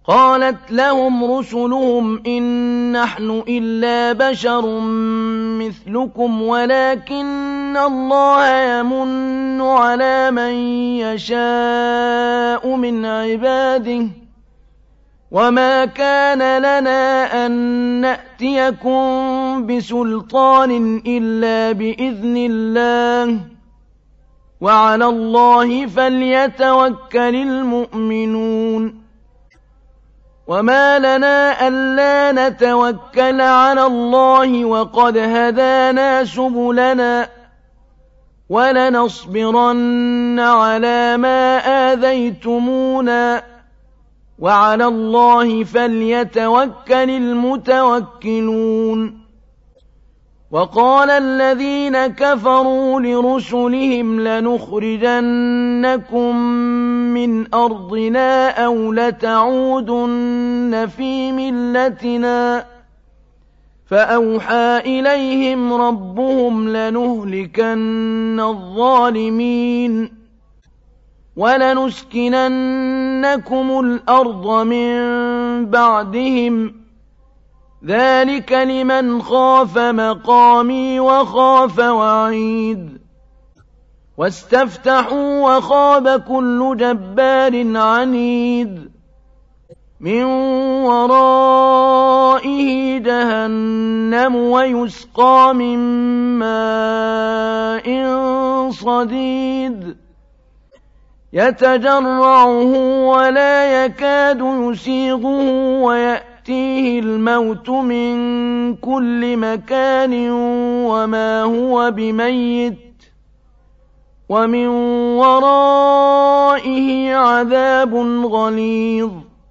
قالت لهم رسلهم إن نحن إلا بشر مثلكم ولكن الله يمن على من يشاء من عباده وما كان لنا أن نأتيكم بسلطان إلا بإذن الله وعلى الله فليتوكل المؤمنون وما لنا ألا نتوكل على الله وقد هدانا سبلنا ولنصبرن على ما آذيتمونا وعلى الله فليتوكل المتوكلون وقال الذين كفروا لرسلهم لنخرجنكم من أرضنا أو لتعودن في ملتنا فأوحى إليهم ربهم لنهلكن الظالمين ولنسكننكم الأرض من بعدهم ذلك لمن خاف مقامي وخاف وعيد واستفتحوا وخاب كل جبار عنيد من ورائه جهنم ويسقى من ماء صديد يتجرعه ولا يكاد يسيغه ويأتيه الموت من كل مكان وما هو بميت ومن ورائه عذاب غليظ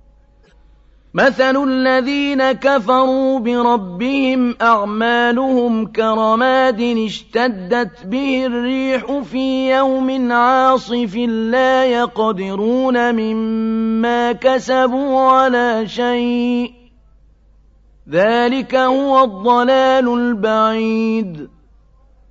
مثل الذين كفروا بربهم أعمالهم كرماد اشتدت به الريح في يوم عاصف لا يقدرون مما كسبوا على شيء ذلك هو الضلال البعيد